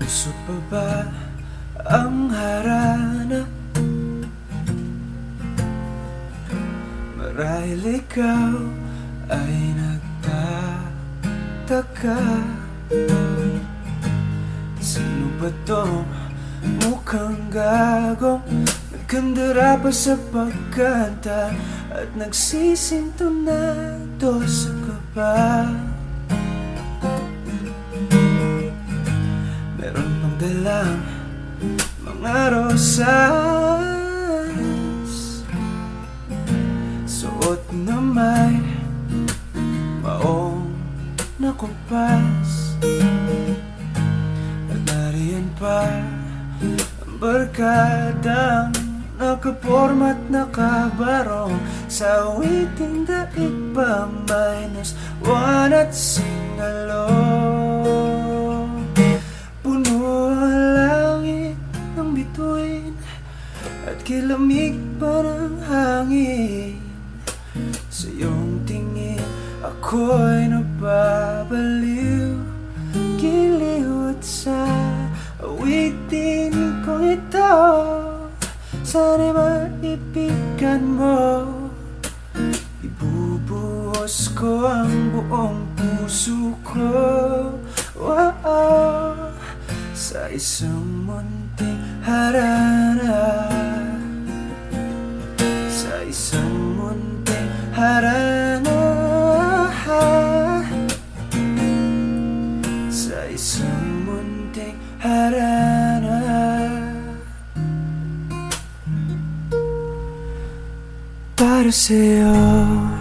Puso pa ba ang harana? Marahil ikaw ay nagtataka, sino ba tong mukhang gagong nagkandara pa sa pagkanta at nagsisintonado sa kaba? Meron pang dalang mga rosas, suot na may maong nakumpas, at nariyan pa ang barkadang nakaporma't nakabarong sa awiting daig pa -1 at singalong. Puno ang langit ng bituin at kilamig pa ng hangin. Sa iyong tingin ako'y nababaliw, giliw at sa awitin kong ito sana'y maibigan mo. Ibubuhos ko ang buong puso ko, sa isang munting harana, sa isang munting harana, sa isang munting harana. Para sa'yo